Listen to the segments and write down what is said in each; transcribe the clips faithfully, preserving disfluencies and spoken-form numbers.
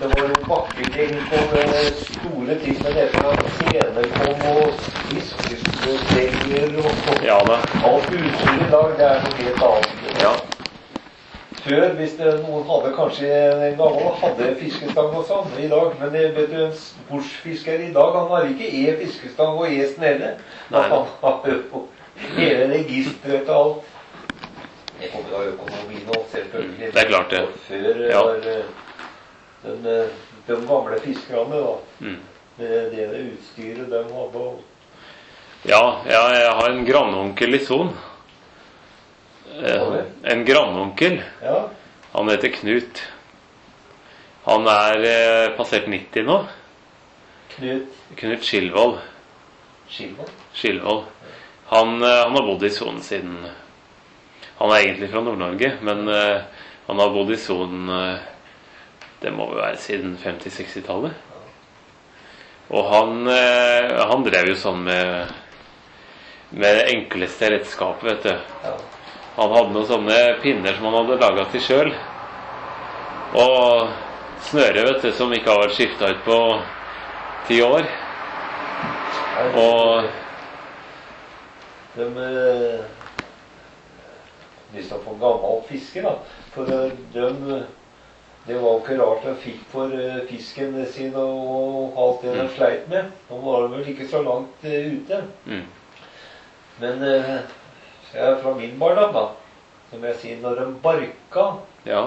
det var jo bakketing på store ting med dette, scener kom og fiskestenger og Ja da. alt utstyr i dag, det er noe helt annet. Ja. Før, hvis det, noen hadde kanskje en gammel, hadde fiskestang og sånn i dag, men det, vet du, en sportsfisker i dag, han har ikke e-fiskestang og e-snelle. Nei. Han har jo hele registret og alt. Det kommer av økonomi nå, selvfølgelig. Det er klart det. Og før Ja. var den, de gamle fiskerne da, Mm. med det utstyret de hadde. Og Ja, ja, jeg har en grannonkel i Son. Eh, en grannonkel. ja, Han heter Knut. Han er eh, passert nitti nå. Knut Knut Skilvold. Skilvold. Skilvold. Han, eh, han har bodd i Son siden. Han er egentlig fra Nord-Norge, men eh, han har bodd i Son eh, det må vel være siden femti-seksti-tallet. Og han, eh, han drev jo sånn med med det enkleste redskapet, vet du. Ja. Han hadde noen sånne pinner som han hadde laget til selv. Og snøre, vet du, som ikke har vært skiftet ut på ti år. Og de eh, Hvis de får gammel fiske, da. For eh, de Det var jo ikke rart de fikk for eh, fisken sin og alt det de Mm. sleit med. Nå var de vel ikke så langt eh, ute. mm, Men eh, jeg er fra min barndom, da. Som jeg sier, når de barka ja,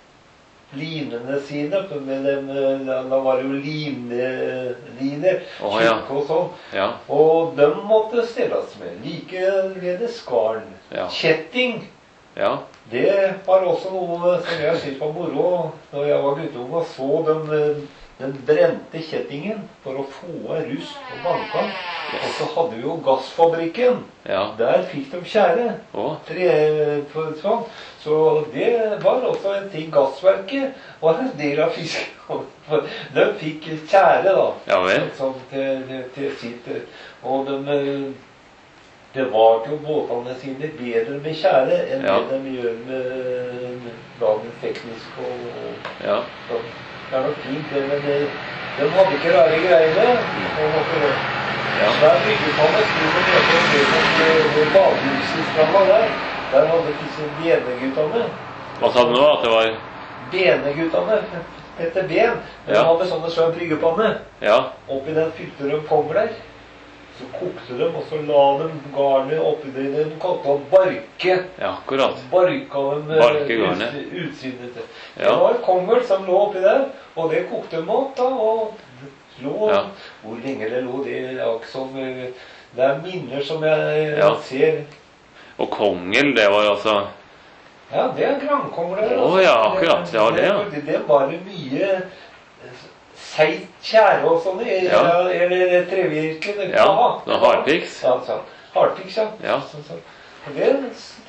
linene sine, for med dem, eh, da da var det jo limliner, Å, ja. tjukke og sånn. ja, Og de måtte stelles med. Likeledes garn. Ja. Kjetting. ja, Det var også noe som jeg syntes var moro når jeg var guttunge og så den, den brente kjettingen for å få rust og banka. Og så hadde vi jo gassfabrikken. ja. Der fikk de tjære. Å, Tre, for, sånn. Så det var også en ting. Gassverket var en del av fisken. De fikk tjære, da. ja vel. Sånn til, til, til sitt. Og de bevarte jo båtene sine bedre med tjære enn Ja. det de gjør med dagens teknisk og Ja, sånn. Det er nok fint, det, men de, de hadde ikke rare greiene. Og måtte, ja, der byggetallet sto det nede ved badehuset i stranda der. Der hadde disse beneguttene. hva sa du nå? At det var Beneguttene etter ben. De Ja. hadde sånne svær bryggepanne. Ja, Oppi den fylte de kongler. Så kokte de, og så la de garnet oppi det de kalte å barke. ja, akkurat. Barka dem Barke garnet. ut, utsidet. Ja. Det var kongel som lå oppi der, og det kokte de opp da, og lå. Ja. Hvor lenge det lå, det er ikke sånn. Det er minner som jeg Ja. ser. Og kongel, det var jo altså Ja, det er grankongler. Å, ja, akkurat. Ja, det, ja. Det, det var det mye seigt tjære og sånn, Ja. eller trevirke. det- Ja, Ja, noe hardpiks. Ja, sånn. Hardpiks, ja. Ja. Sånn, sånn. Og det,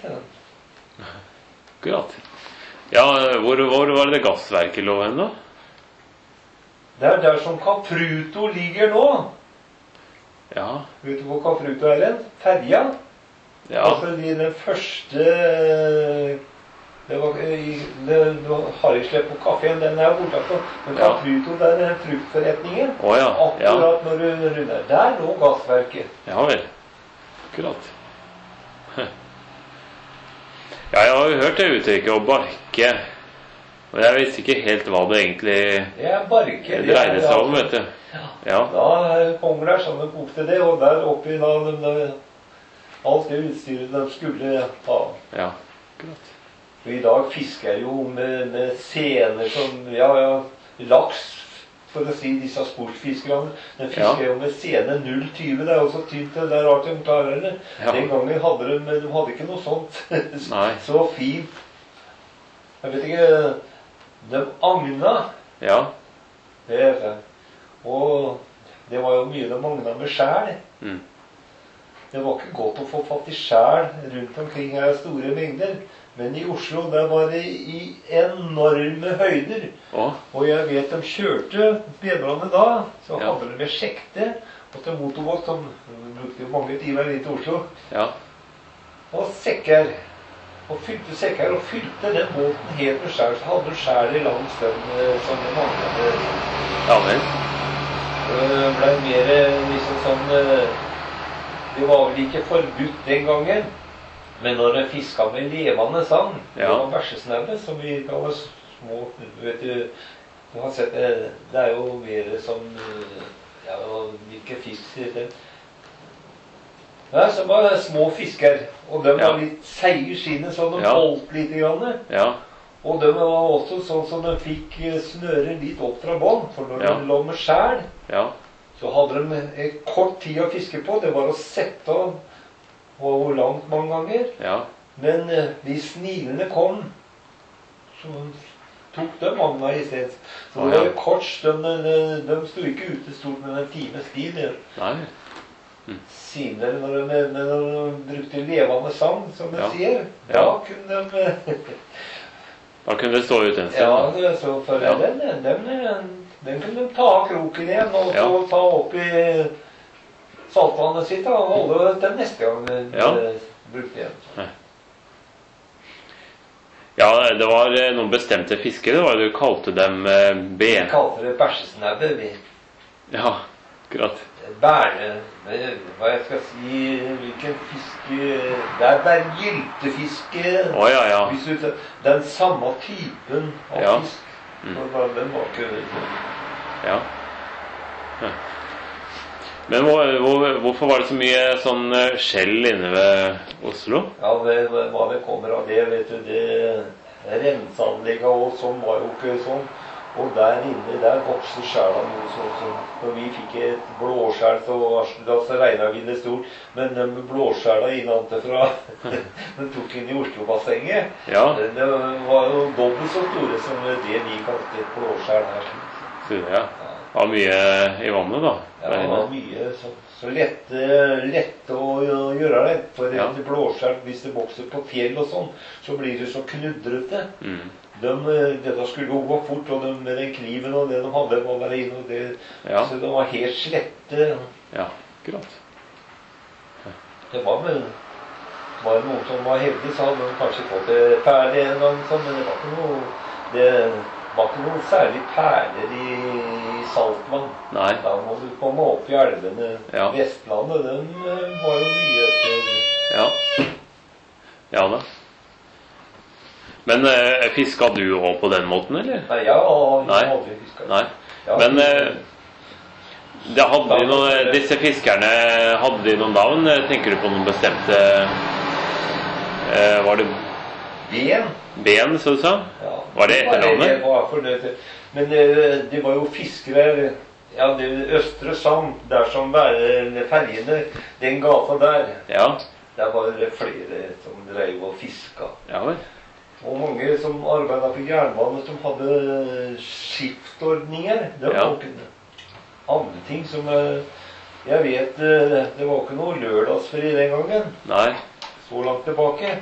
Akkurat. Ja, hvor, hvor var det gassverket lå hen da? det er der som Capruto ligger nå. Ja, Vet du hvor Capruto er hen? Ferja. ja, Altså de, den første Det var, i- det, det var Harryslepp på kaféen, den er borte altså. Men Ja. Capruto, det er den fruktforretningen. å ja, ja, Akkurat når du runder. Der lå gassverket. ja vel. Akkurat. Ja, jeg har jo hørt det uttrykket å barke, og jeg visste ikke helt hva det egentlig Det er barke. det dreide seg om, vet du. Ja, Da kommer der sånn de kokte det, og der oppi da de, de, alt det utstyret de skulle ha. ja, akkurat. Og i dag fisker jeg jo med, med sener som, ja, ja, laks, for å si disse sportsfiskerne. De fisker Ja. jo med sene null tyve, det er jo så tynt, det er rart de klarer det. Ja. Den gangen hadde de, de hadde ikke noe sånt. Nei. Så fint. Jeg vet ikke, de agna, Ja, det er det. Og det var jo mye de agna med skjær. mm. Det var ikke godt å få fatt i skjær rundt omkring her i store mengder. Men i Oslo, der var det i enorme høyder. Å, Og jeg vet de kjørte bedrene da, så Ja. hadde de med sjekte og til motorvåg, som de brukte jo mange timer inn til Oslo. ja, Og sekker. og fylte sekker og fylte den båten helt med skjær, så hadde du skjær i lang stønn som det manglet. Ja, men. Det ble mer liksom sånn, det var vel ikke forbudt den gangen, men når jeg fisket med levende sand, det var versesnabbe, som vi kaller små, vet du, du har sett det, det er jo mer som, ja, hvilke fisk det. Nei, så var det små fisker, og de var litt seige i skinnet, så de holdt litt grann. Ja. Og de var også sånn som de fikk snøre litt opp fra bånd, for når de lå med skjær, ja. så hadde de en kort tid å fiske på. Det var å sette av og langt mange ganger. Ja. Men hvis snilene kom, så tok de mange i stedet. Så det var jo kort stund, de, de stod ikke ute stort med en times tid. Nei. Mm. Siden når de, når de brukte levende sand, som de sier, ja. da kunne de... da kunne det stå ut en sted. Ja, det, så for ja. den, den, den, den kunne de ta av kroken igjen, og ja. ta opp i saltvannet sitt, og holde den neste gang de ja. brukte igjen. Ja. Ja, det var noen bestemte fiskere, det var du kalte dem ben. Vi kalte det bæsjesnabbe, vi. Ja, akkurat. Bærne, hva jeg skal si, hvilken fiske, det er bare gyltefiske. Å, ja, ja. Hvis du, den samme typen av ja. fisk, mm. den var ikke... Ja. ja. Men hvor, hvor, hvorfor var det så mye sånn skjell inne ved Oslo? Ja, det, hva det kommer av det, vet du, det renseanlegget og sånn var jo ikke sånn. Og der inne, der vokser skjæla noe sånn som, når vi fikk et blåskjæl, så, da så regnet vi det stort, men de blåskjæla innante fra, den tok inn i Oslo-bassenget, ja. det var jo dobbelt så store som det vi kalte et blåskjæl her. Så det, ja. Det var mye i vannet da? Ja, det var mye, så, så lette, lette å, å gjøre det, for ja. et blåskjæl, hvis det vokser på fjell og sånn, så blir det så knudrete. Mm. De, dette skulle gå fort, og de, med den kniven og det de hadde var bare inn, og det, ja. så de var helt slette. Ja, akkurat. Ja. Det var med, var det noen som var heldig, så hadde de kanskje fått det perle en gang, men det var ikke noe, det var ikke noe særlig perler i, i saltvann. Nei. Da må du komme opp i elvene. Ja. Vestlandet, den var jo mye etter. Ja. Ja da. Men eh, fisket du også på den måten, eller? Nei, ja, jeg hadde fisket. Nei. Ja, men eh, det hadde de noen, disse fiskerne, hadde de noen navn? Tenker du på noen bestemte... Eh, var det... Ben. Ben, så du sa? Ja. Var det etternavnet? Det var fornøyd. Men eh, det var jo fiskere... Ja, det Østre Sand, der som fergene, den gata der. Ja. Der var det flere som drev og fisket. Ja, vel. Og mange som arbeidet på jernbane, som hadde skiftordninger. Det var ja. noen andre ting som, jeg vet, det var ikke noe lørdagsfri den gangen. Nei. Så langt tilbake.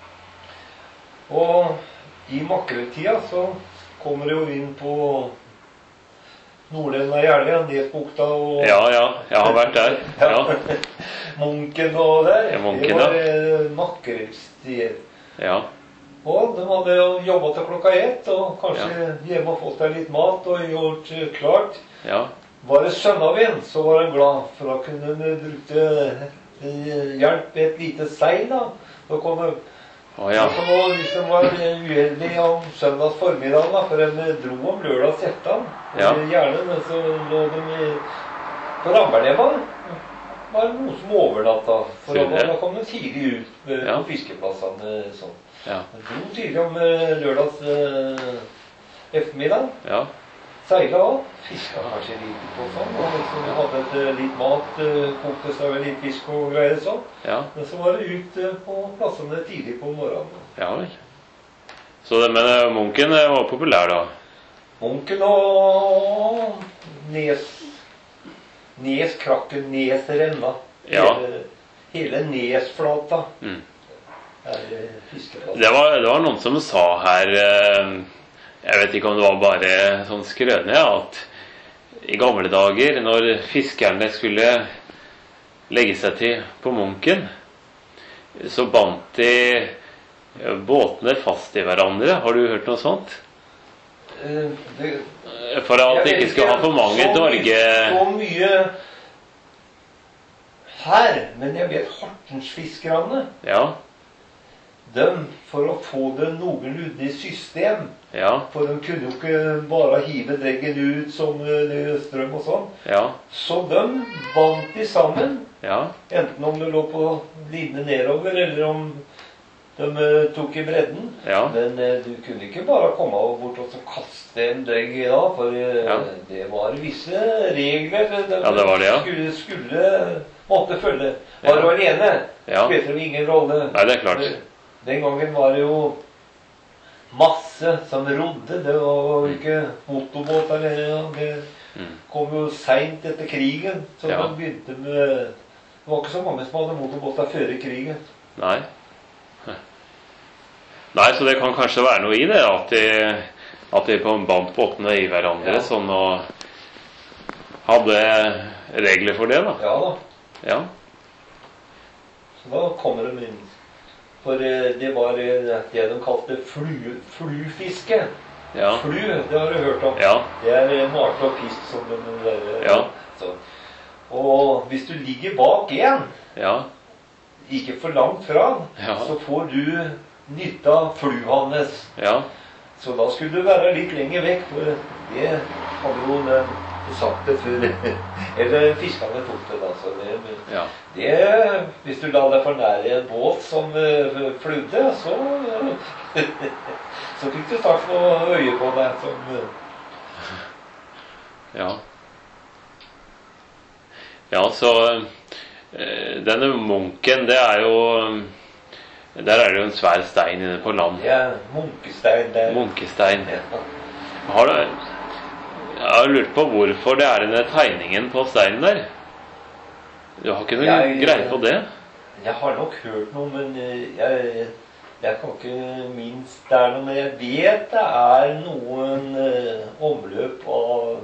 Og i makreltida så kommer det jo inn på Nordenden av Jeløya, Nesbukta og... Ja, ja, jeg har vært der. Ja. Munken og der. Ja, Munken, det var ja. makrelstier. Ja. Og de hadde jo jobbet til klokka ett, og kanskje ja. hjemme og fått deg litt mat og gjort klart. Ja. Var det søndagen, så var de glad, for da kunne de brukte hjelp med et lite seil da. Da kom de, oh, ja. så nå, hvis de var uheldige om søndags formiddag da, for de dro om lørdags etter, ja. gjerne, men så lå de på Ramberleva. Det var noe som overnatta, for da, da kom de tidlig ut på ja. fiskeplassene sånn. Ja. De dro tidlig om lørdags eh, ettermiddag. Ja. Seilet av, fisket kanskje litt på sånn, og liksom hadde et litt mat, kokte seg litt fisk og greier sånn. Ja. Men så var det ut på plassene tidlig på morgenen. Ja vel. Så det, men Munken var populær da? Munken og Nes, Nes krakken, Nes renna. Ja. Hele, hele Nesflata. Mm. Det var, det var noen som sa her, jeg vet ikke om det var bare sånn skrøne, at i gamle dager, når fiskerne skulle legge seg til på Munken, så bandt de Ja, båtene fast i hverandre, har du hørt noe sånt? Eh, det, For at jeg de vet ikke skal ha for mange så Norge... mye- Så mye her, men jeg vet Hortensfiskerne, Ja, de, for å få det noenlunde i system, ja, for de kunne jo ikke bare hive dreggen ut som eh, det er strøm og sånn, ja, så de bandt de sammen, ja, enten om det lå på linje nedover, eller om de eh, tok i bredden. ja, Men eh, du kunne ikke bare komme bort og så kaste en dregg i da, for eh, Ja. det var visse regler de Ja, det var det, ja. skulle, skulle måtte følge. Var du Ja. alene, Ja. spilte det ingen rolle. Nei, det er klart. Den gangen var det jo masse som rodde. Det var jo ikke motorbåter. eller- Det Mm. kom jo seint etter krigen. Så Ja. man begynte med Det var ikke så mange som hadde motorbåter før krigen. Nei. Nei, så det kan kanskje være noe i det, at de, at de på en bandt båtene i hverandre, Ja. sånn og hadde regler for det, da. Ja da. Ja, Så da kommer de inn. For eh, det var eh, det de kalte flu, flufiske. ja, Flu, det har du hørt om. ja, Det er en art av fisk som den der, Ja. så. Og hvis du ligger bak en, ja, ikke for langt fra, Ja. så får du nytte av fluet hans. ja, Så da skulle du være litt lenger vekk, for det hadde jo den sagt det før. Eller fiskerne tok det, da. Så det, ja, det, hvis du la deg for nære en båt som uh, fludde, så så fikk du snart få øye på deg som uh, ja. Ja, så eh, denne munken, det er jo Der er det jo en svær stein inne på land. Det er munkestein der. Munkestein. Ja. Har du Jeg har lurt på hvorfor det er denne tegningen på steinen der. Du har ikke noe Jeg- greie på det? Jeg har nok hørt noe, men eh, jeg, jeg kan ikke minst det er noe, men jeg vet det er noen eh, omløp av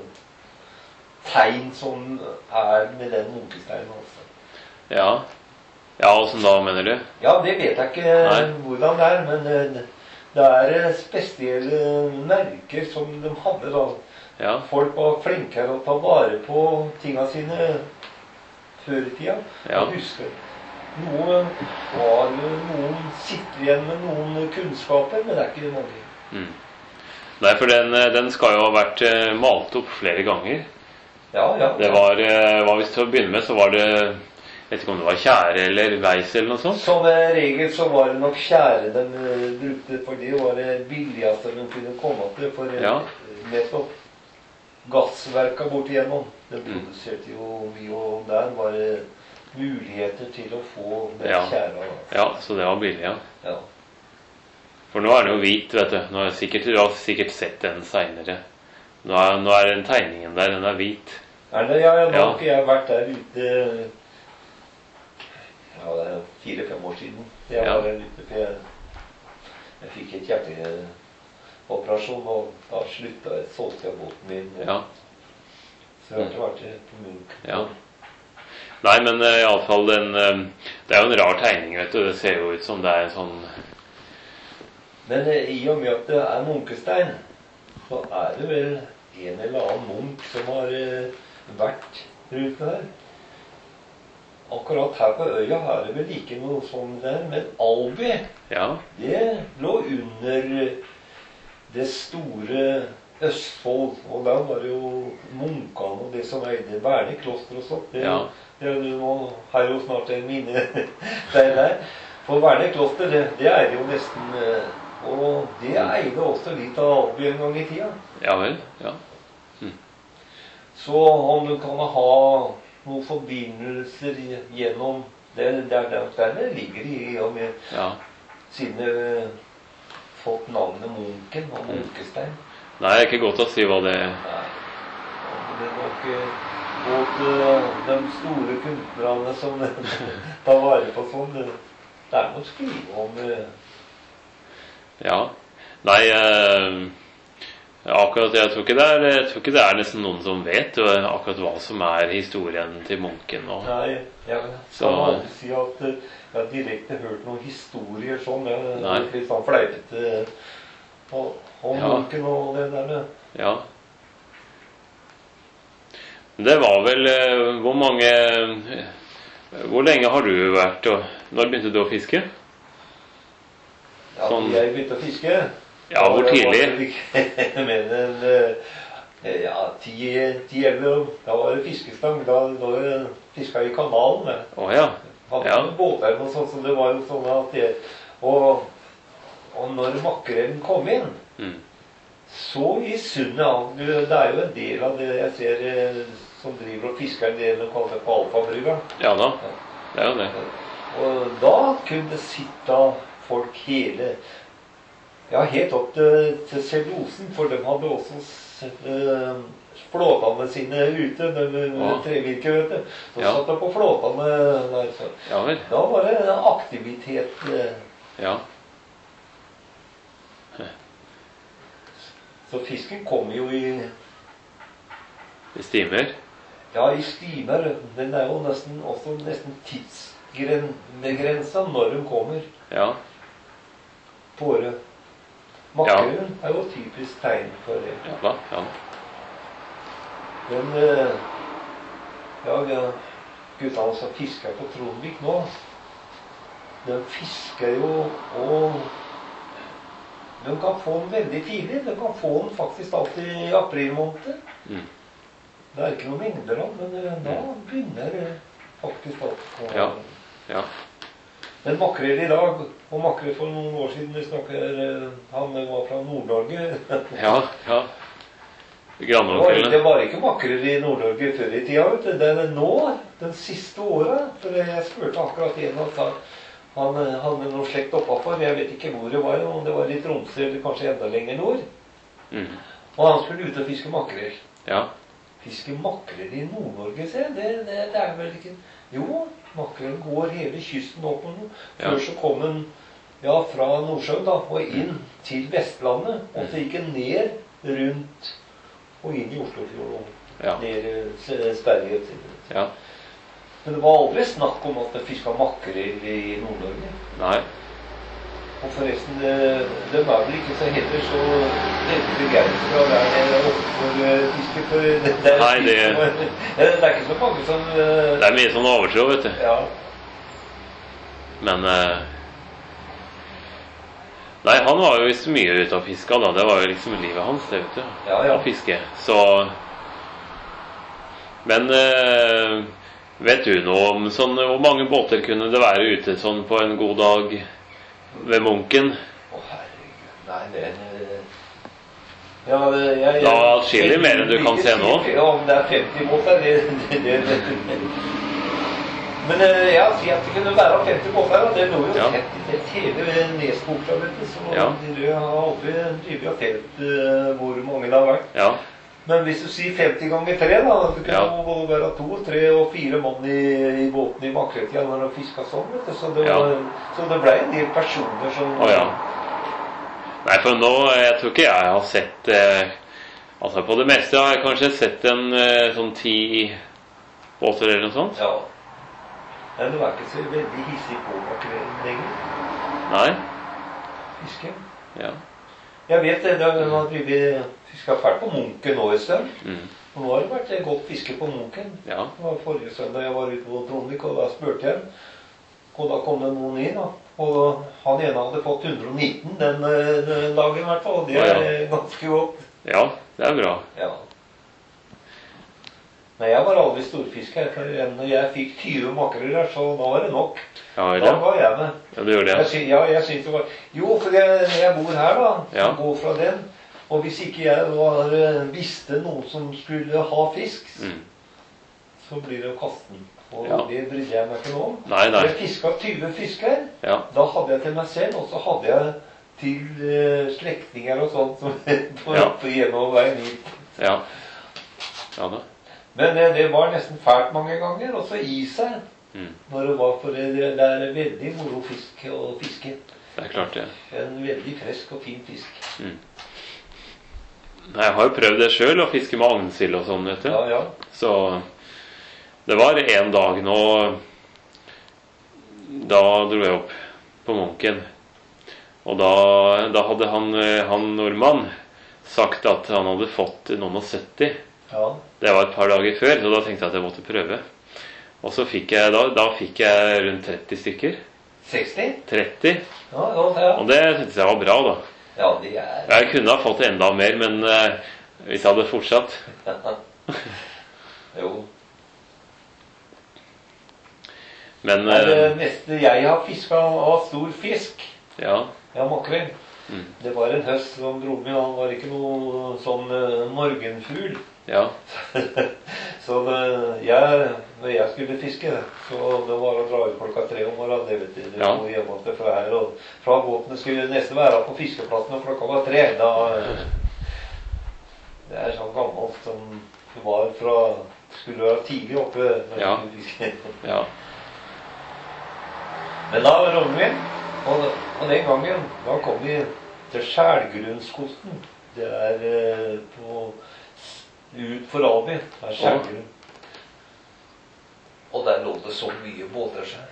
tegn som er med den munkesteinen også. Ja. Ja, åssen da, mener du? Ja, det vet jeg ikke Nei. hvordan det er, men eh, det er eh, spesielle merker som de hadde da. Ja, Folk var flinkere å ta vare på tingene sine før i tida. Ja. Jeg husker noen var noen sitter igjen med noen kunnskaper, men det er ikke mange. mm. Nei, for den, eh, den skal jo ha vært eh, malt opp flere ganger. Ja, ja. Det var, eh, var Hvis til å begynne med, så var det Jeg vet ikke om det var tjære eller veis eller noe sånt. Som regel så var det nok tjære de eh, brukte, for det var det billigste de kunne komme til. For eh, Ja. nettopp gassverka borti igjennom, de produserte jo mye, og der var det muligheter til å få den Ja. tjæra. Ja, så det var billig, ja. Ja. For nå er den jo hvit, vet du. Nå har jeg sikkert, du har sikkert sett den seinere. Nå er, nå er den tegningen der, den er hvit. Er det, ja, ja, nå Ja. har ikke jeg vært der ute. Ja, det er fire-fem år siden. Jeg Ja. var der ute, for jeg, jeg fikk et hjerteoperasjon, og da slutta jeg, solgte jeg båten min. Ja. Så jeg har ikke vært på Munch. Ja. Nei, men uh, iallfall den eh, Det er jo en rar tegning, vet du. Det ser jo ut som det er en sånn Men eh, i og med at det er munkestein, så er det vel en eller annen munk som har eh, vært rundt der. Akkurat her på øya er det vel ikke noe sånn der, men Alby, Ja. det lå under det store Østfold, og der var det jo munkene og det som eide Verne kloster og sånt. Det, Ja. det er jo nå, har jo snart en minne der, der. For Verne kloster, det, det eide jo nesten, eh, og det eide også litt av Alby en gang i tida. Ja vel. Ja. Så om du kan ha noen forbindelser gjennom det, der, der, der det ligger i, og med, Ja. siden det fått navnet Munken og Munkestein. Nei, det er ikke godt å si hva det Nei, det er nok eh, mot eh, de store kunstnerne som tar vare på sånn. Det, det er noe å skrive om. eh. Ja. Nei, eh, Akkurat, jeg tror, ikke det er, jeg tror ikke det er nesten noen som vet uh, akkurat hva som er historien til munken. Og, Nei, jeg kan Så- aldri si at eh, jeg har direkte hørt noen historier sånn. Jeg Nei. er litt sånn fleipete eh, om om Ja. munken og det der. eh. ja. Det var vel uh, hvor mange uh, Hvor lenge har du vært og når begynte du å fiske? Ja, Sånn- jeg begynte å fiske. Ja, hvor Da var jeg tidlig? ikke mer enn eh, ja, ti-elleve år. Da var det fiskestang. Da, da fiska jeg i kanalen. jeg. Å ja. Hadde Ja. ikke båter eller noe sånt, så det var jo sånn at det, og, og når makrellen kom inn, Mm. så i sundet av det er jo en del av det jeg ser eh, som driver og fisker det de kaller på Alfabrygga. Ja da. Det er jo det. Og da kunne det sitte folk hele Ja, helt opp til, til cellulosen, for de hadde også uh, flåtene sine ute med, med, med Ja. trevirke, vet du. Så Ja. satt de på flåtene der. Så. Ja vel. Da var det aktivitet. eh, Ja. Så fisken kom jo i Det stimer. Ja, i stimer. Den er jo nesten også nesten tidsbegrensa når den kommer Ja. på året. Makrellen er jo et typisk tegn for det. Ja da. Ja da. Men eh, ja, vi har guttene som fisker på Trondvik nå, de fisker jo og de kan få den veldig tidlig. De kan få den faktisk alltid i april måned. Mm. Det er ikke noen mengder av, men eh, da begynner det faktisk alt. å- Ja. Ja. Men makrell i dag, og makrell for noen år siden, vi snakker, eh, han var fra Nord-Norge. Ja. Ja. Det var, Granvolfjellene. det var ikke makrell i Nord-Norge før i tida. Vet du. Det er nå, den siste året. For jeg spurte akkurat en av dem. Han eh, hadde noe slekt oppafor. Jeg vet ikke hvor det var. Om det var i Tromsø eller kanskje enda lenger nord. Mm. Og han skulle ut og fiske makrell. Ja. Fiske makrell i Nord-Norge, se. Det, det, det er vel ikke Jo, makrellen går hele kysten opp. Før Ja. så kom den ja, fra Nordsjøen da, og inn til Vestlandet. Og så gikk den ned rundt og inn i Oslofjorden. Ja. Ned i Sverige. Ja. Men det var aldri snakk om at det fiska makrell i Nord-Norge. Nei. Og forresten, eh, de er vel ikke så heller så veldig begeistra der nede oppe for eh, fiske. For det, det, er, Nei, det- det er ikke så mange som eh, Det er mye sånn overtro, vet du. Ja. Men eh, Nei, han var jo visst mye ute og fiska, da. Det var jo liksom livet hans, det, vet du. Ja, ja. Å fiske. Så Men eh, vet du noe om sånn hvor mange båter kunne det være ute sånn på en god dag ved Munken? Å, herregud. Nei, det er eh, ja, det- jeg, Da er atskillig mer enn du kan se nå. Ja, om det er femti båter, det, det, det, det. Men eh, ja, si at det kunne være femti båter, og det lå jo Ja. tett i tett hele Nesbukta, vet du. Så Ja. de har aldri drevet og telt eh, hvor mange det har vært. Ja. Men hvis du sier femti ganger tre, da, det kunne Ja. jo både være to, tre og fire mann i, i båten i makrelltida når de fiska sånn, vet du. Så det, Ja. var, så det ble en del personer som Å ja. Nei, for nå Jeg tror ikke jeg har sett eh, Altså, på det meste har jeg kanskje sett en eh, sånn ti båter eller noe sånt. Ja. Men du er ikke så veldig hissig på makrellen lenger. Nei. Fiske. Ja. Jeg vet det, de har drevet fiska fælt på Munken nå en stund. Mm. Og nå har det vært et godt fiske på Munken. Ja. Det var forrige søndag jeg var ute på Trondvik, og da spurte jeg. Og da kom det noen inn, da. Og han ene hadde fått hundre og nitten den, eh, den dagen, i hvert fall. Og det Å, er ja. ganske godt. Ja, det er bra. Ja. Men jeg var aldri storfisker. For når jeg fikk tjue makreller, så da var det nok. Ja, Da eller? ga jeg meg. Ja, du gjorde Jeg, det. sy ja, jeg synes det var Jo, for jeg, jeg bor her, da. Ja. Går fra den. Og hvis ikke jeg var, eh, visste noen som skulle ha fisk, Mm. så blir det å kaste den. Og Ja. det brydde jeg meg ikke noe om. Nei, nei. Jeg fiska tjue fisker. Ja. Da hadde jeg til meg selv, og så hadde jeg til eh, slektninger og sånt som på, Ja. på hjemme og veien hit. Ja. Ja da. Men eh, det var nesten fælt mange ganger. Og så i seg. Mm. Når det var for det, det er veldig moro fisk å fiske. Det er klart, det. En veldig frisk og fin fisk. Mm. Nei, jeg har jo prøvd det selv, å fiske med agnsild og sånn, vet du. Ja, ja. Så det var en dag nå, da dro jeg opp på Munken. Og da, da hadde han, han nordmann sagt at han hadde fått noen og sytti. Ja. Det var et par dager før, så da tenkte jeg at jeg måtte prøve. Og så fikk jeg, da, da fikk jeg rundt tretti stykker. seksti? tretti. Ja, ja, ja. Og det syntes jeg var bra, da. Ja, de er... Jeg kunne ha fått enda mer, men eh, hvis jeg hadde fortsatt. Jo. Men Det er det eh, meste jeg har fisket av stor fisk. ja. Ja, makrell. Mm. Det var en høst som broren min, han var ikke noe sånn uh, morgenfugl. Ja. Så det, jeg, når jeg skulle fiske, så det var å dra ut klokka tre om morgenen. Det vet du, det Ja. var hjemme til fra her, og fra båtene skulle nesten være på fiskeplassen når klokka var tre. Da, det er sånn gammelt som det var fra, skulle være tidlig oppe. Når Ja. jeg skulle fiske. Ja. Men da var rollen min, og, og den gangen, da kom vi til Skjælgrunnskosten. Det er eh, på, ut for Alby. Det er Skjælgrunn. Og der lå det så mye båter seg.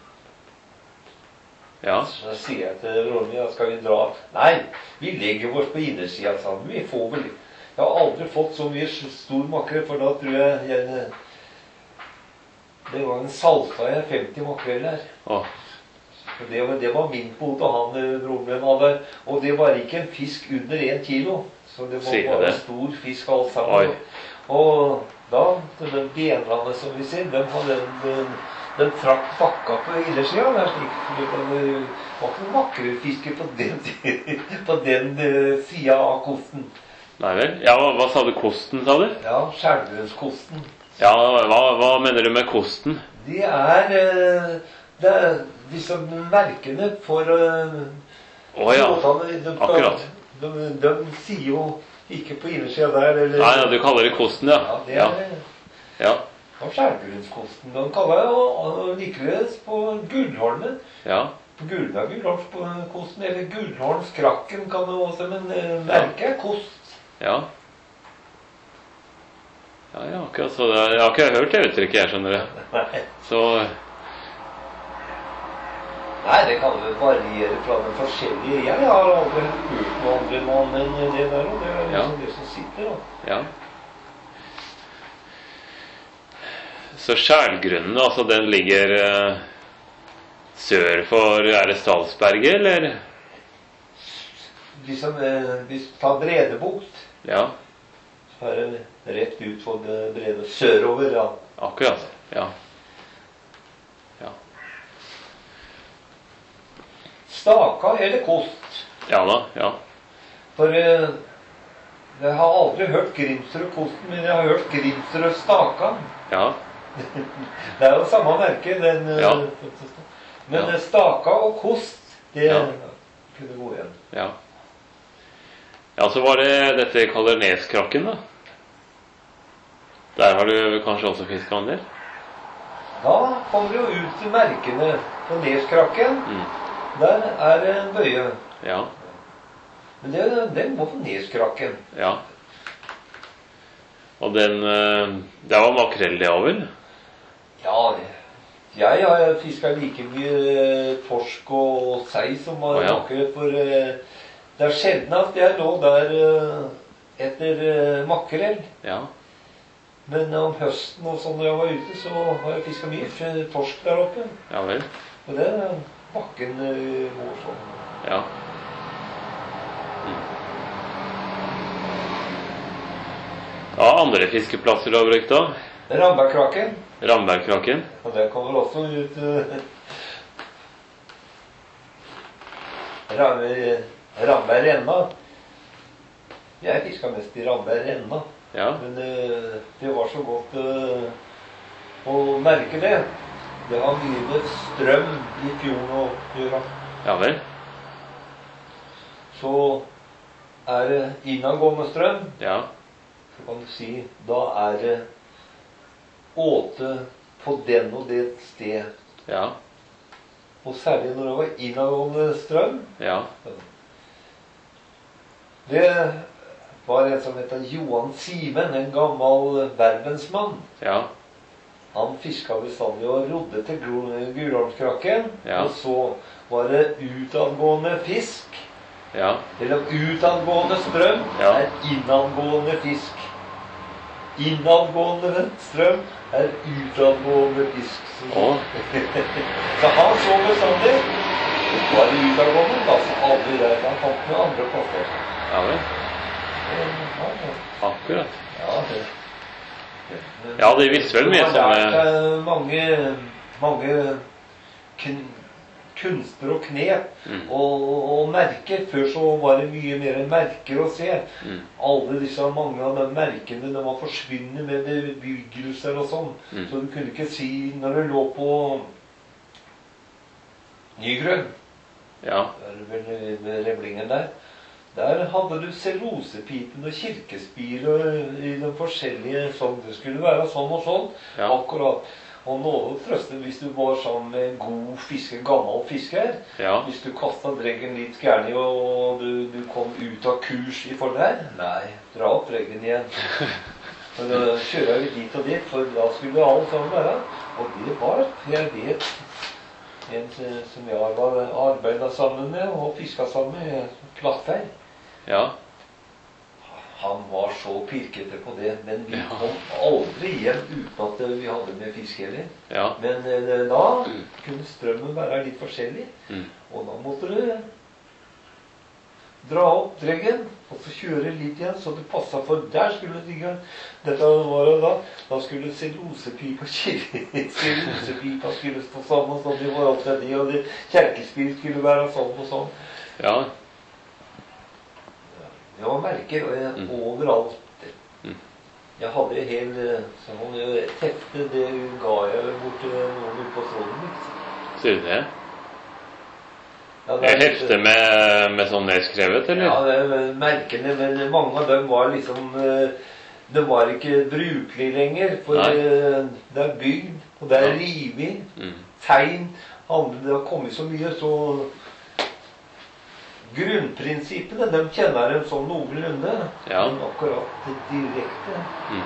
Ja. Så sier jeg til broren min, skal vi dra? Nei, vi legger oss på innersiden, sa han. Vi får vel, jeg har aldri fått så mye stor makrell, for da tror jeg, jeg det var en salsa jeg femti makrell her. Åh. Det, det var min kvote, han broren min hadde. Og det var ikke en fisk under én kilo. Så det var Sier bare det. en stor fisk alt sammen. Og da, de benene som vi ser, de, hadde, de, de trakk bakka på innersiden. Det er slik, det var ikke noen makrellfiske på den, på den uh, siden av kosten. Nei vel. Ja, hva, hva sa du? Kosten, sa du? Ja, Skjælgrunskosten. Ja, hva, hva mener du med kosten? De er, uh, det er disse merkene for uh, Å ja, båtene, de, akkurat. De, de, de sier jo ikke på innersiden der, eller... Nei, ja, du kaller det kosten, ja. Ja, det Ja. er Ja. ja, Skjælgrunskosten. De kaller det jo likeledes på Gullholmen. Ja. På Gullna Gullholmskosten, eller Gullholmskrakken kan det også, men uh, merket er kost. Ja. Ja, ja, akkurat. Så det, jeg har ikke hørt det uttrykket, jeg skjønner det. Nei. Så, Nei, det kan vel variere fra den forskjellige. Jeg har aldri hørt noe andre navn enn det der, og det er liksom Ja. det som sitter, da. ja. Så Skjælgrunnen, altså den ligger eh, sør for, er det Stalsberget, eller? Liksom, eh, hvis vi tar Bredebukt, Ja, så er det rett ut for det brede sørover, ja. akkurat. Ja. Ja. Staka eller kost. Ja da, ja. For eh, jeg har aldri hørt Grimsrud-kosten, men jeg har hørt Grimsrud-staka. Ja. Det er jo samme merke, den... eh, Ja. Men Ja. eh, staka og kost, det Ja. kunne gå igjen. Ja. Ja, så var det dette jeg kaller Neskrakken, da. Der har du kanskje også fisket en del? Da kommer det jo ut til merkene på Neskrakken. Mm. Der er det en bøye. Ja. Men det, den går på Neskrakken. Ja. Og den, eh, det var makrell det også, vel? Ja, det. Jeg har fisket like mye torsk og sei som Å, ja. makrell, for eh, det er sjelden at jeg lå der eh, etter eh, makrell. Ja. Men om høsten og sånn når jeg var ute, så har jeg fisket mye f- torsk der oppe. Ja vel. Og det er bakken eh, går sånn. Ja. Mm. Ja, andre fiskeplasser du har brukt da? Rambergkrakken. Rambergkrakken. Og der kommer også ut uh, Ramberg Ramberg Renna. Jeg fisket mest i Ramberg Renna. Ja. Men uh, det var så godt uh, å merke det. Det har mye med strøm i fjorden å gjøre. Ja vel. Så er det innangående strøm, Ja. så kan du si, da er det åte på den og det sted. Ja. Og særlig når det var innangående strøm. Ja. Det, var en som heter Johan Simen, en gammel verdensmann. Ja. Han fiska bestandig og rodde til Gulholmskrakken. Ja. Og så var det utadgående fisk. Ja. Eller utadgående strøm Ja. er innadgående fisk. Innadgående strøm er utadgående fisk. Å. Så han så bestandig. Var det utadgående, da så aldri der. Han fant med andre plasser. Ja vel. Ja, ja. Akkurat. Ja, det. Ja, det visste vel mye som som det er mange, mange kun, kunster og knep mm. og, og merker. Før så var det mye mer merker å se. Mm. Alle disse mange av de merkene de var forsvunnet med bebyggelser og sånn. Mm. Så du kunne ikke si når du lå på Nygrønn, Ja. ved Revlingen der, der hadde du cellosepipen og kirkespir og i de forskjellige sånn. Det skulle være sånn og sånn. Ja. Akkurat. Og noe trøste hvis du var sammen med en god fisker, gammel fisker. Ja. Hvis du kastet dreggen litt gærlig og du, du kom ut av kurs i for der. Nei, dra opp dreggen igjen. Og da kjører vi dit og dit, for da skulle alle sammen være. Og det var, jeg vet, en som jeg har arbeidet sammen med og fisket sammen med, Klattfeil. Ja. Han var så pirkete på det, men vi Ja. kom aldri hjem uten at vi hadde med fisk heller. Ja. Men eh, da kunne strømmen være litt forskjellig, Mm. og da måtte du dra opp dreggen, og så kjøre litt igjen, så det passet, for der skulle det ligge, dette var det da, da skulle cellosepipa, cellosepipa skulle stå sammen, sånn det var opp til det, og det kjerkespil skulle være sånn og sånn. Ja. Det var merker og jeg, Mm. overalt. Mm. Jeg hadde en hel sånn tefte, det ga jeg bort til noen ute på Strålen mitt. Sier du det? Ja, det Jeg er- hefter med, med sånn nedskrevet, eller? Ja, det er merkene, men mange av dem var liksom eh, de var ikke brukelige lenger, for Nei. eh, det er bygd, og det er Ja. rivig, Mm. tegn, andre, det har kommet så mye, så grunnprinsippene, de kjenner dem sånn noenlunde, Ja. men akkurat det direkte. Mm.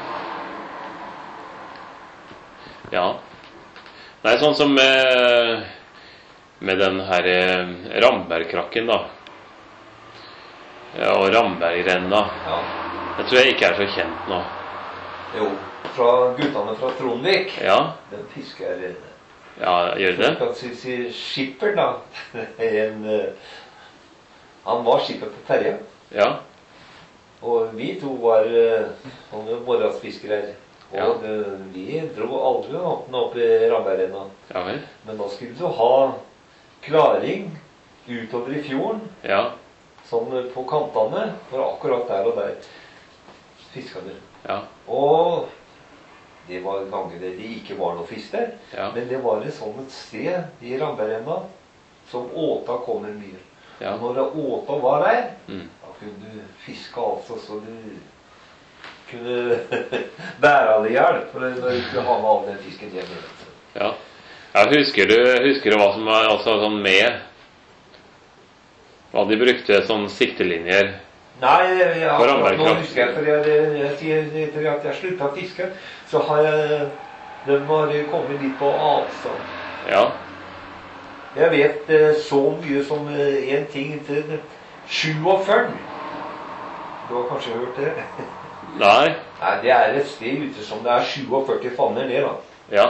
Ja. Nei, sånn som med, med den her eh, Rambergkrakken, da. Ja, og Rambergrenna. Ja. Det tror jeg ikke er så kjent nå. Jo, fra guttene fra Trondvik, Ja, den fisker, ja gjør det? kan si, si skipper da, en, eh, han var skipper på ferja. Ja. Og vi to var uh, sånne morgensfiskere. Og Ja. eh, vi dro aldri opp, opp i Rambergrenna. Ja vel. Men da skulle du ha klaring utover i fjorden, Ja. sånn eh, på kantene, for akkurat der og der fiska du. Ja. Og det var ganger det ikke var noe fisk der. Ja. Men det var et sånt et sted i Rambergrenna som åta kommer mye. Ja. Og når det åta var der, Mm. da kunne du fiske altså så du kunne bære det i hjel, for når du ikke ha med all den fisken hjem. Ja. Ja, husker du, husker du hva som var altså, sånn med hva de brukte sånn siktelinjer? Nei, jeg, jeg, For akkurat nå Rambergkraft. husker jeg, for jeg, jeg, jeg sier etter at jeg sluttet å fiske, så har jeg, de har kommet litt på avstand. Ja. Jeg vet eh, så mye som eh, en ting til sjuogførti. Du har kanskje hørt det? Nei. Nei, det er et sted ute som det er sjuogførti fanner ned, da. Ja.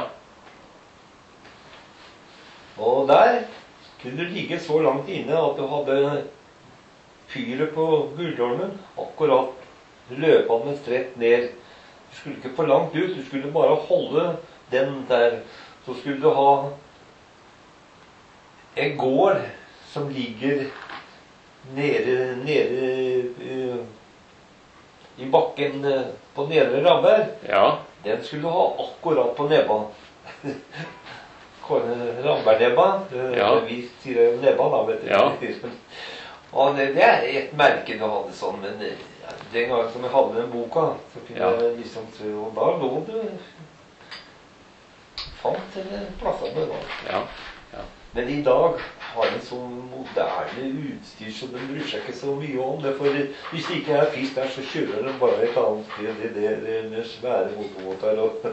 Og der kunne du ligge så langt inne at du hadde fyret på Gullholmen akkurat løpende strett ned. Du skulle ikke for langt ut, du skulle bare holde den der. Så skulle du ha en gård som ligger nede, nede uh, i bakken uh, på nedre Ramberg. Ja. Den skulle du ha akkurat på nebba. Rambernebba. Ja. Vi sier nebba, da, vet du. Ja. Og det, det er et merke du hadde sånn, men ja, den gangen som jeg hadde den boka, så kunne Ja. jeg liksom se, og da lå det fant plasser det var. Ja. Ja. Men i dag har en sånn moderne utstyr som de bryr seg ikke så mye om. Det for hvis det ikke er fisk der, så kjører de bare et annet sted. Det, det, det med svære motorbåter og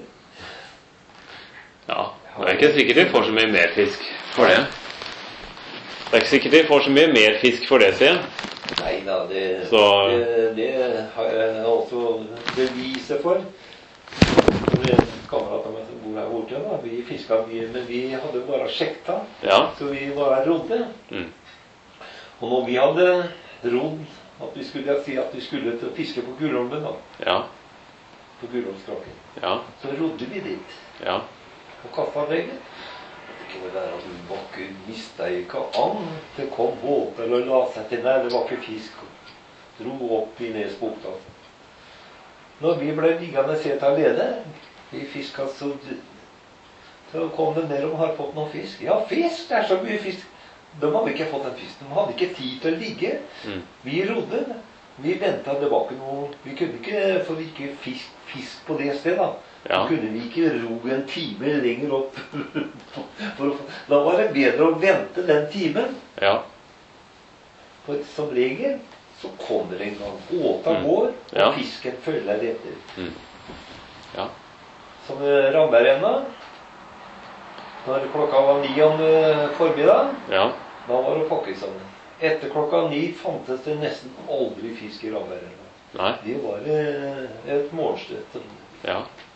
Ja, det er ikke sikkert de får så mye mer fisk for det. Det er ikke sikkert de får så mye mer fisk for det, sier jeg. Nei da, det, så... det, det har jeg også beviset for. Kamerat av meg som bor her borte, da. Vi fisket mye, men vi hadde bare sjekta, ja. Så vi bare rodde. Mm. Og når vi hadde rodd, at vi skulle si at vi skulle til å fiske på Gullholmen, da. Ja. På Gullholmskraken. Ja. Så rodde vi dit. Ja. På Kaffaveggen. Det kunne være at du var ikke, mistet ikke an. Det kom båter og la seg til nær, det var ikke fisk. Dro opp i Nesbukta. Når vi ble liggende helt alene, vi fisket så, så kom det ned og har fått noen fisk. Ja, fisk, det er så mye fisk. De hadde ikke fått en fisk, de hadde ikke tid til å ligge. Mm. Vi rodde, vi ventet, det var ikke noe, vi kunne ikke få ikke fisk, fisk på det stedet. Ja. Så kunne vi ikke ro en time lenger opp. For, da var det bedre å vente den timen. Ja. For som regel, så kommer en gang. Båta mm. går, og ja. Fisken følger etter. Mm. Ja. Som rammerenna. Når klokka var ni om formiddag, ja. Da var det pakket sammen. Etter klokka ni fantes det nesten aldri fisk i rammerenna. Nei. Det var et morgenstøt. Ja.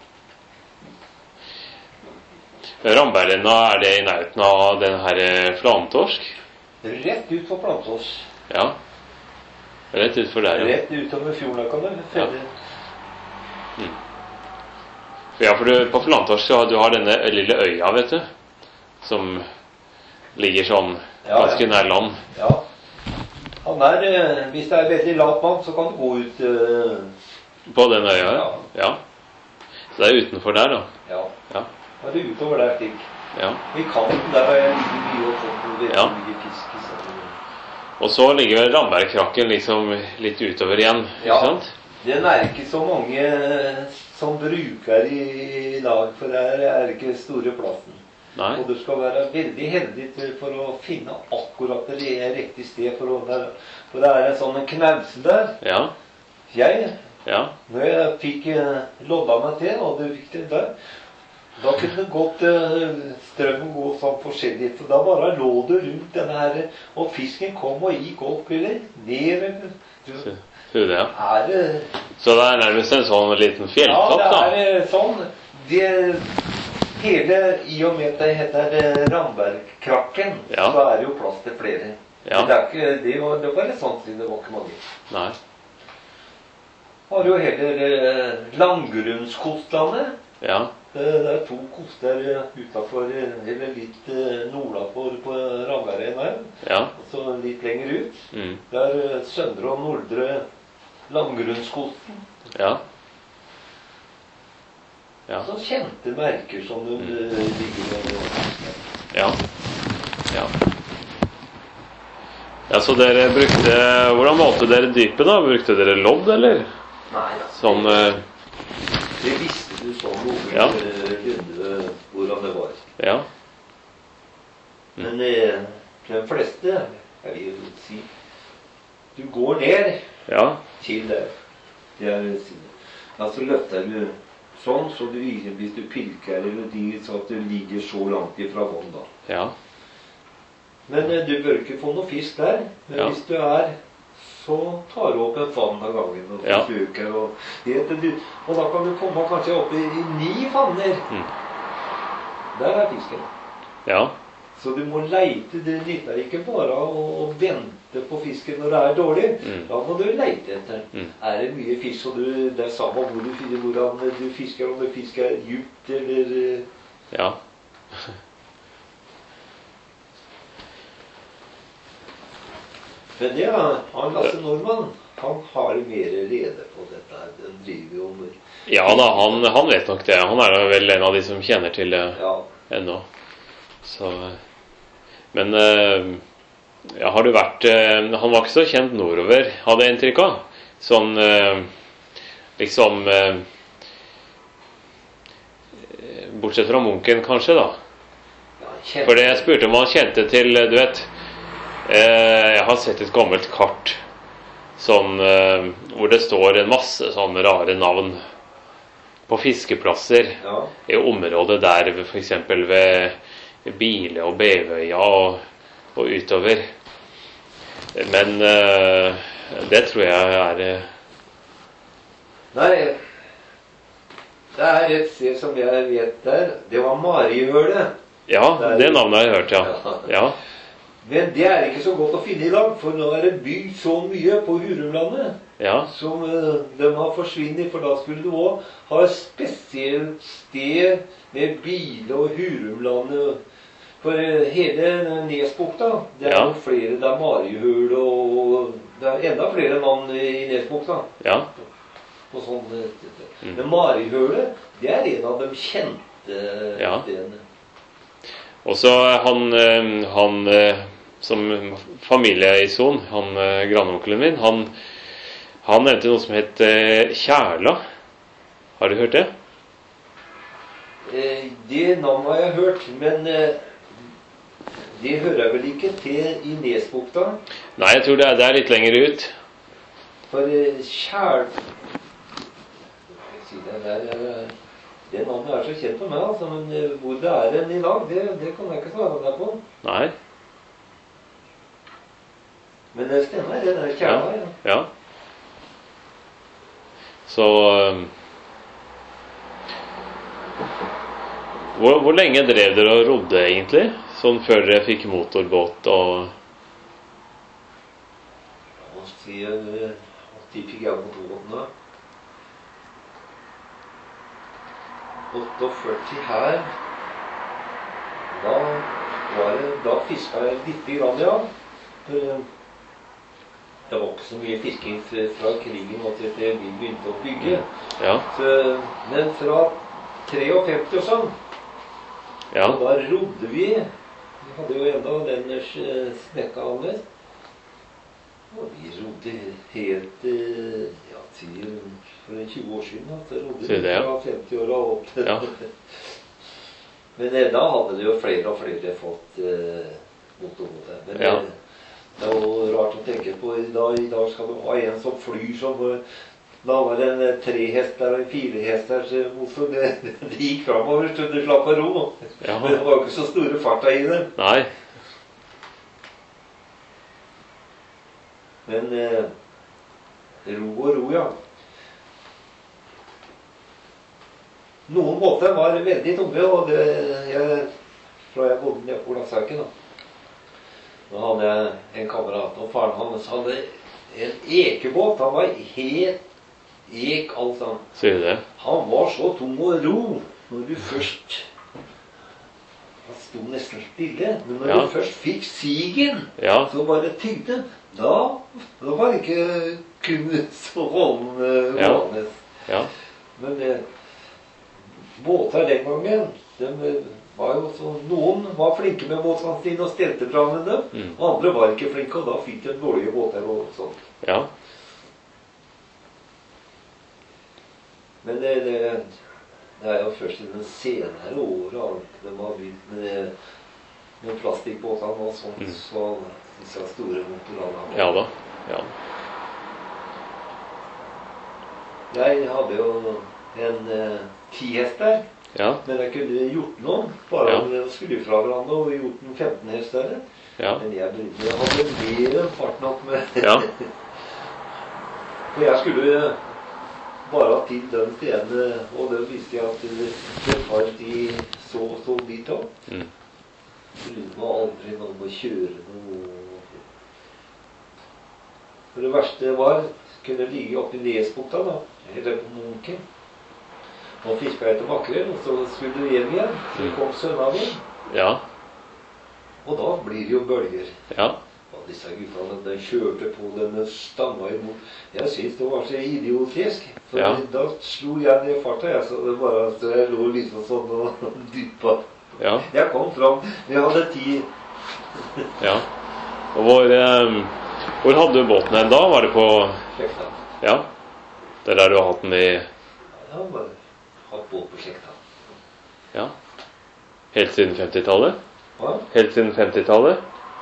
Rammerenna, er det i nærheten av den her flantorsk? Rett ut på Plantorsk. Ja. Rett ut for der, ja. Rett utover fjorden kan du ja. Mm. Ja, for du, på Flantorsk så du har denne lille øya, vet du, som ligger sånn ganske ja, ja. Nær land. Ja. Han er, hvis det er veldig lavt vann, så kan du gå ut uh... på den øya, ja. Ja. Ja. Så det er utenfor der, da. Ja. Ja. Da er det utover der, slik. Ja. I kanten der har jeg ligget mye og fått veldig ja. Mye fisk. Så. Og så ligger vel Rambergkrakken liksom litt utover igjen, ikke ja. Sant? Den er ikke så mange som bruker i dag, for der er ikke store plassen. Nei. Og du skal være veldig heldig til for å finne akkurat det riktige sted, for, å, for det er en sånn knause der. Ja. Jeg, ja. Når jeg fikk lodda meg til, og du fikk det der, da kunne det gått strømmen gå sånn forskjellig, for da bare lå det rundt denne her, og fisken kom og gikk opp, eller ned, eller... Det, ja. Er det... Så det er nærmest en sånn liten fjelltopp, da? Ja, det er sånn. Det, hele, i og med at det heter Rambergkrakken, ja. Så er det jo plass til flere. Ja. Det, er ikke, det, var, det var sånn siden det var ikke mange. Nei. Har jo heller Langgrunnskostlandet. Ja. Det, det er to koster utenfor, eller litt nordafor på Rambergen her. Ja. Og så litt lenger ut. Mm. Det er søndre og nordre Langgrunnskosten. Ja. Ja. Så kjente merker som de mm. ligger der. Ja. Ja. Ja, så dere brukte... Hvordan målte dere dypet da? Brukte dere lodd, eller? Nei. Sånn... Uh... Det visste du sånn noe ja. Hvordan det var. Ja. Mm. Men eh, de fleste, jeg vil jo si, du går ned ja. Til der. Det er, altså løfter du sånn, så du, hvis du pilker eller de, så at du ligger så langt ifra vann da. Ja. Men eh, du bør ikke få noe fisk der. Men ja. Hvis du er, så tar du opp en fann av gangen og forsøker. Ja. Og, det, du, og da kan du komme kanskje opp i, i ni fanner. Mm. Der er fisken. Ja. Så du må leite. Det nytter ikke bare å, å vente på fisken når det er dårlig. Mm. Da må du leite etter. Mm. Er det mye fisk, så du, det er samme hvor du finner hvordan du fisker, om du fisker djupt eller... Ja. Men det er han Lasse Normann. Han har mer rede på dette. Den driver jo med... Ja da, han, han vet nok det. Han er vel en av de som kjenner til det ja. Ennå. Så... Men ja, har du vært... Han var ikke så kjent nordover, hadde jeg inntrykk av. Sånn... Liksom... Bortsett fra Munken, kanskje, da. Ja, Kjente. For jeg spurte om han kjente til, du vet, eh, jeg har sett et gammelt kart sånn, eh, hvor det står en masse sånne rare navn på fiskeplasser Ja. i området der, for eksempel ved Bile og Bevøya og, og utover. Men eh, det tror jeg er eh, Nei, det er et sted som jeg vet der. Det var Marihølet. Ja, det navnet har jeg hørt, ja. Ja, Men det er ikke så godt å finne i dag, for nå er det bygd så mye på Hurumlandet ja, som uh, de har forsvinnet, for da skulle du også ha et spesielt sted med Bile og Hurumlandet. For uh, hele Nesbukta, det er Ja. jo flere, det er Marihølet, og det er enda flere navn i Nesbukta. ja. På sånn, uh, Mm. Men Marihølet, det er en av de kjente Ja. stedene. Og så han, eh, han eh, som familie i Son, han eh, grandonkelen min, han, han nevnte noe som het eh, Kjærla. Har du hørt det? Eh, det navnet har jeg hørt, men eh, det hører vel ikke til i Nesbukta. Nei, jeg tror det er, det er litt lenger ut. For eh, Kjæl... Si det, der, eh, det navnet er så kjent for meg, altså, men eh, hvor det er en i dag, det, det kan jeg ikke svare deg på. Nei. Men det stemmer, det der Kjæla, ja. Ja. Så eh, hvor, hvor lenge drev dere og rodde egentlig? Sånn før dere fikk motorbåt og Og si eh, at de fikk jeg motorbåten da. åtteogførti her. Da var det, da fisket jeg litt grann, ja. For, eh, det var ikke så mye fisking fra fra krigen og til det vi begynte å bygge. Ja. Så, men fra femtitre og sånn, Ja. og da rodde vi. Vi hadde jo enda den eh, snekka annet. Og vi rodde helt eh, ja, til for tjue år siden. Da, så rodde Sier vi det, ja. fra femti-åra opp. Ja. Men eh, da hadde det jo flere og flere fått eh, motorbåter. Men Ja. eh, det er jo rart å tenke på. I dag, i dag skal du ha en som flyr som eh, da var det en eh, trehester og en firehesters eh, motor. Det, det gikk framover til du slapp å ro. Ja. Men det var jo ikke så store farta i dem. Nei. Men eh, ro og ro, ja. Noen båter var veldig tunge, og det, jeg, fra jeg bodde nede på Olavsauken, da. Da hadde jeg en kamerat, og faren hans hadde en ekebåt. Han var helt ek alt sammen. Sier du det? Han var så tung å ro når du først... Han sto nesten stille, men når Ja. du først fikk sigen, Ja. så bare tygde, da, da var det ikke kun så hånden Ja. gående. Ja. Men eh, båter den gangen, de eh, var jo så, noen var flinke med båtene sine og stelte fra med dem, Mm. og andre var ikke flinke, og da fikk de dårlige båter og sånt. Ja. Men det, det, det er jo først i den senere året alt de har begynt med, det- med plastikkbåtene og sånt, Mm. så disse store motorene. Ja da. Ja. Jeg hadde jo en eh, tihester, Ja. men jeg kunne gjort noe, bare Ja. med å skru fra hverandre og gjort en femten hester. Ja. Men jeg, brydde- jeg hadde mer enn fart nok med. Ja. For jeg skulle bare til den stedene, og det visste jeg at det det falt i så og så bit av. Mm. Det var aldri noe med å kjøre noe. For det verste var, kunne ligge oppe i Nesbukta da, eller på Munken. Og fisket etter makrell, og så skulle du hjem igjen. Så Mm. kom søndagen, Ja. og da blir det jo bølger. Ja. Og disse guttene, de kjørte på denne stanga imot. Jeg synes det var så idiotisk. For Ja. da slo jeg ned farta, jeg, så det bare så jeg lå liksom sånn og dyppa. Ja. Jeg kom fram, men jeg hadde tid. Ja. Og hvor, eh, hvor hadde du båten hen da? Var det på Slekta. Ja. Det er der du har hatt den i Ja, jeg har bare hatt båt på slekta. Ja. Helt siden femtitallet? Hva? Helt siden femtitallet?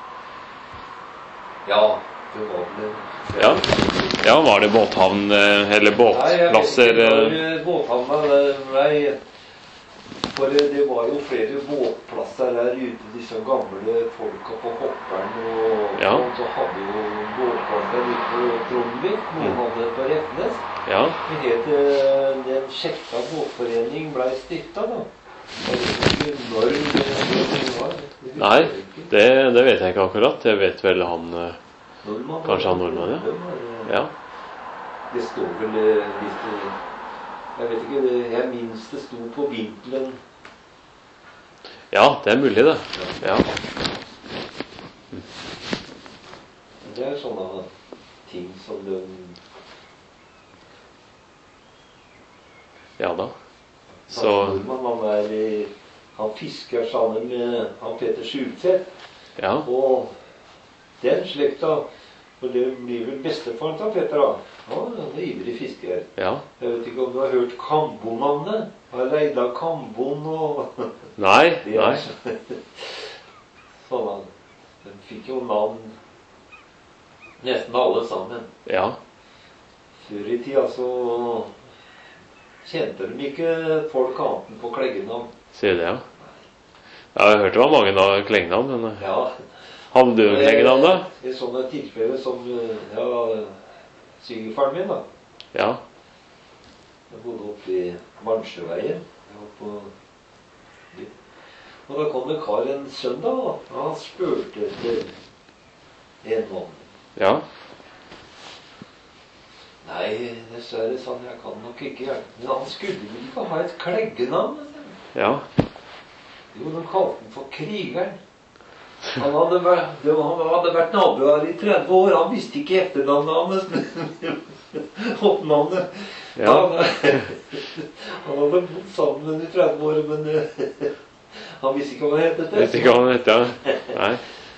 Ja, det var vel Ja. Ja, var det båthavn, eh, eller båtplasser? Nei, jeg vet eh, ikke når båthavna det- Nei, for det var jo flere båtplasser der ute, disse gamle folka på Hopperen, og, Ja. og så hadde jo båtplasser ute på Trondvik, noen hadde på Retnes. Ja. Det het eh, den Skjekta båtforening ble stifta, da. Jeg vet ikke når det det var. Det vet Nei, jeg ikke. det, det vet jeg ikke akkurat. Jeg vet vel han eh, Nordmann, Kanskje han nordmann, ja. Det var, eh, Ja. Det står vel eh, hvis det, jeg vet ikke, det- jeg minst det sto på vinkelen. Ja, det er mulig, det. Ja. Det er sånne ting som de Ja da. Så Så nordmann, han, er, eh, han fisker sammen med han Peter Skjultvedt. Ja. Og den slekta, for det blir vel bestefaren til Peter, da. Han er en ivrig fisker. Ja. Jeg vet ikke om du har hørt Kambo-navnet? Har Reidar Kamboen og Nei. Det er Nei. sånn han. De fikk jo navn nesten alle sammen. Ja. Før i tida så kjente de ikke folk annet enn på kleggenavn. Sier det, ja. Ja, jeg hørte det var mange da klengenavn, men eh, Ja. hadde du klengenavn, da? I sånne tilfeller som ja, svigerfaren min, da. Ja. Jeg bodde oppe i Vansjøveien. Jeg var på Og da kom det kar en søndag, da. Og han spurte etter en mann. Ja. Nei, dessverre, sa han, jeg kan nok ikke hjelpe. Men han skulle vel ikke ha et kleggenavn? Ja. Jo, de kalte han for Krigeren. Han hadde vært, det var, han hadde vært naboer i tretti år. Han visste ikke etternavnet hans, men oppnavnet. Ja. Han, han hadde bodd sammen i tretti år, men eh, han visste ikke hva han het. Visste ikke hva han het, ja. Nei.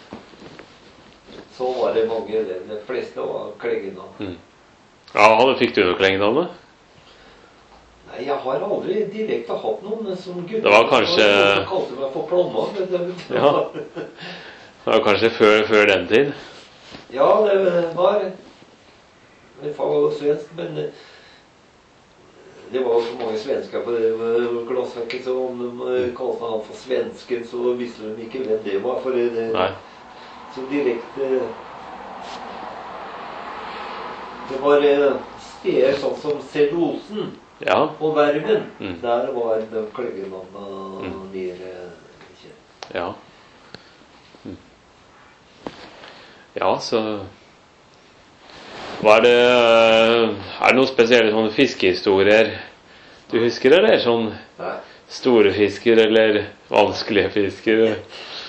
Så var det mange, de fleste var kleggenavn. Mm. Ja, hadde fikk du noe klengenavnet? Nei, jeg har aldri direkte hatt noen som gutter. Det var kanskje- Noen som kalte meg for Plomma. men det- Ja. Det var kanskje før, før den tid? Ja, det var Min far var jo svensk, men eh, det var jo så mange svensker på det eh, glassverket, så om de eh, kalte han for svensken, så visste de ikke hvem det var. For det, det Nei. så direkte Det var eh, steder sånn som Cellosen Ja. og Verven. Mm. Der var de kleggenavna Mm. mer eh, kjent. Ja. Mm. Ja, så Hva er det Er det noen spesielle sånne fiskehistorier du husker, eller sånn Nei. store fisker eller vanskelige fisker?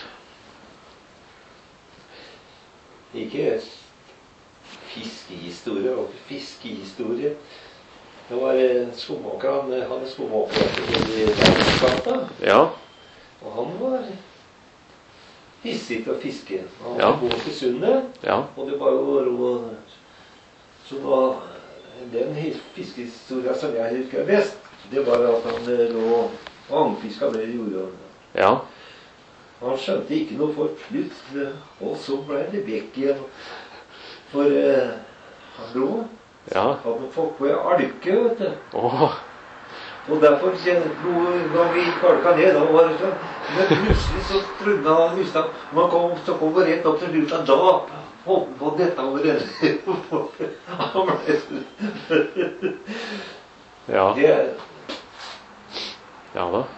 Ikke fiskehistorie, og fiskehistorie. Det var eh, skomaker, han eh, hadde skomaker i Verdensgata, Ja. og han var hissig til å fiske. Han Ja. var god til sundet, Ja. og det var jo ro. Så da, den his- fiskehistoria som jeg husker best, det var at han eh, lå og angfiska ned i jorda. Ja. Han skjønte ikke noe for slutt, og så ble det vekk igjen. For eh, han lå, Ja. hadde fått på ei alke, vet du. Åh. Og derfor kjente da vi gikk alka ned, da var det sånn. Men plutselig så trudde han huset, og han kom, så kom han rett opp til ruta. Da holdt han på dette over den. Han ble Ja. det, Ja da.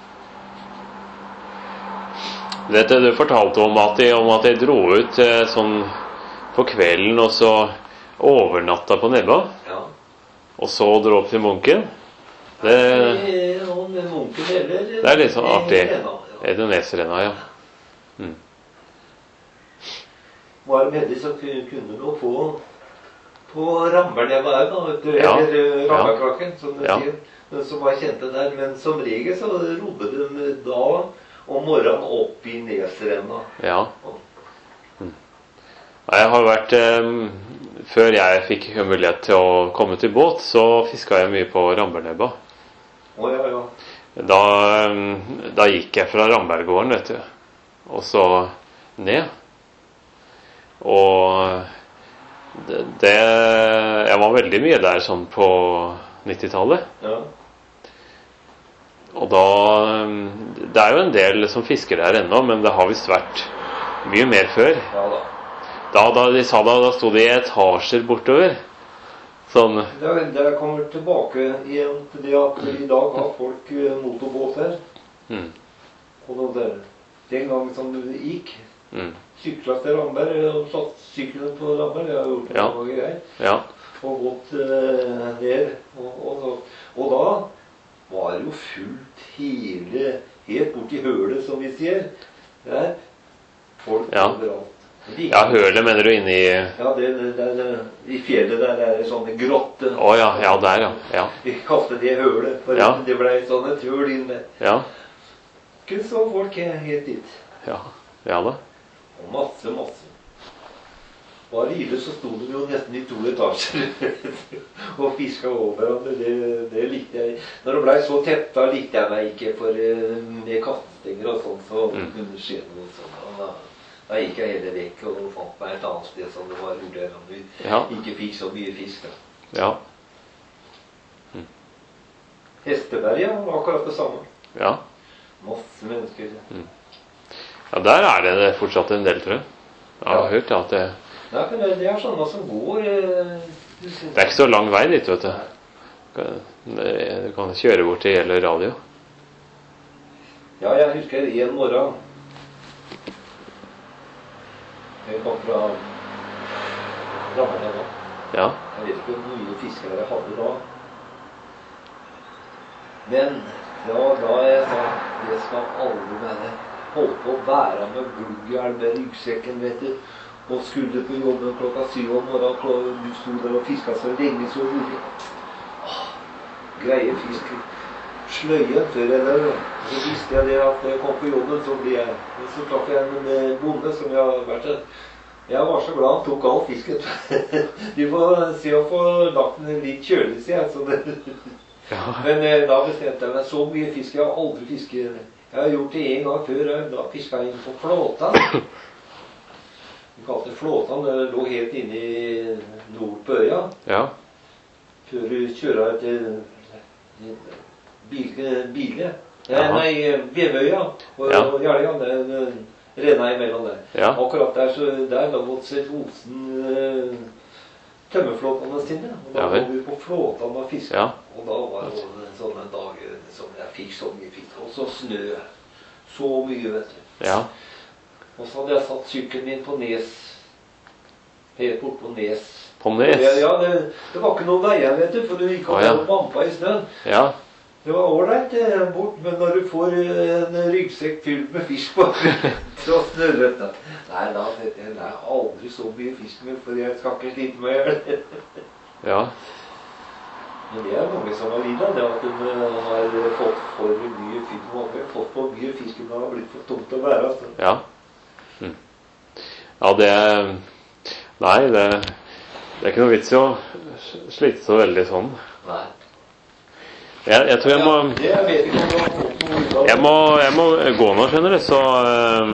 Dette du fortalte om at de, om at de dro ut eh, sånn på kvelden, og så overnatta på Nebba, ja. og så dro opp til Munken. Det, Det, og med munken eller det er litt sånn artig. Helena, ja. Edoneserrenna, ja. Mm. Var de heldige, så kunne kunne de få på Ramberneva òg, da. vet du, Ja. Eller Ramberkraken, som de Ja. sier. Den som var kjente der. Men som regel så rodde de da om morgenen opp i Nesrenna. Ja. Mm. Nei, Jeg har vært eh, Før jeg fikk mulighet til å komme til båt, så fiska jeg mye på Rambernebba. Å ja, ja. Da, eh, da gikk jeg fra Rambergården, vet du. og så ned. Og det, det Jeg var veldig mye der sånn på nittitallet. Ja. Og da Det er jo en del som fisker der ennå, men det har visst vært mye mer før. Ja da. Da, da de sa da, da sto det i etasjer bortover. Sånn. Det, det kommer tilbake igjen til det at i dag har folk motorbåter. Mm. Og det, den gang som det gikk, Mm. syklet til Ramberg og satt sykkelen på Ramberg. Jeg har gjort det Ja. mange greier. Ja. Og gått eh, ned. Og, og, og, og da var det jo fullt hele, helt bort i hølet, som vi sier. Der. Folk Ja. overalt. De, Ja, hølet mener du inni Ja, det, det, det, det, i fjellet der er det sånne grotter. Å ja, ja, der, ja. Ja. Vi kastet det hølet, for Ja. det ble sånn et høl inn der. Ja. Ikke så folk er helt dit. Ja, ja da. Og masse, masse. Bare i det så sto det jo nesten i to etasjer og fiska over hverandre. Det, det likte jeg. Når det ble så tett, da likte jeg meg ikke, for eh, med kastestenger og sånn, så Mm. kunne det skje noe sånt. Og Da, da gikk jeg heller vekk og fant meg et annet sted som det var roligere, om vi Ja. ikke fikk så mye fisk. Da. Ja. Hesteberget var akkurat det samme. Ja. Masse mennesker. Ja, der er det fortsatt en del, tror jeg. Jeg har Ja. hørt at det, Nei, men det, det er sånne som går eh, du ser- det er ikke så lang vei dit, vet du. Det- Du kan kjøre bort til Gjelder radio. Ja, jeg husker en morgen. Jeg kom fra Rammerland da. Ja. Jeg vet ikke hvor mye fiskere jeg hadde da. Men det var da jeg sa det skal aldri være. Holdt på å bære med glugghjelm med ryggsekken, vet du. Og skulle på jobben klokka syv om morgenen. klok- Du sto der og fiska så lenge så rolig. Åh, greie fisk. Sløye før jeg der. Så visste jeg det at jeg kom på jobben, så ble jeg. Så traff jeg en eh, bonde som jeg har vært til. Jeg var så glad han tok all fisken. Du får se å få lagt den litt kjølig, sier jeg. Så det. Ja. Men eh, da bestemte jeg meg. Så mye fisk jeg har aldri fisket. Jeg har gjort det en gang før. eh, Da fiska jeg inn på Flåtan. Vi kalte det Flåtan. Det lå helt inne i nord på øya. Ja. Før du kjører til Bile. Bile. Jaha. Nei, Bjevøya og, Ja. og Jeløya. Det er renna imellom der. Ja. Akkurat der så der lå Osen eh, tømmerflåtene sine. Og da Ja vel. kom vi på Flåtan og fiska. Ja. Og da var det sånne dager som jeg fikk så mye fisk. Og så snø. Så mye, vet du. Ja. Og så hadde jeg satt sykkelen min på Nes. Helt bort på Nes. På Nes. Ja, ja det, det var ikke noen veier, vet du, for du gikk Å, ja. og bampa i snøen. Ja. Det var ålreit eh, bort, men når du får eh, en ryggsekk fylt med fisk på, så snørret det. Nei, da tenkte jeg, det er aldri så mye fisk med, for jeg skal ikke slite meg i hjel. Ja. Men det er mange som har lidd av det, at de eh, har fått for mye fisk. Mange har fått for mye fisk, men det har blitt for tungt å bære. Altså. Ja. Mm. Ja, det Nei, det, det er ikke noe vits i å slite så veldig sånn. Nei. Jeg, jeg tror jeg må Ja, det jeg vet ikke om det har fått noe ut av det. Jeg må, jeg må gå nå, skjønner du, så eh,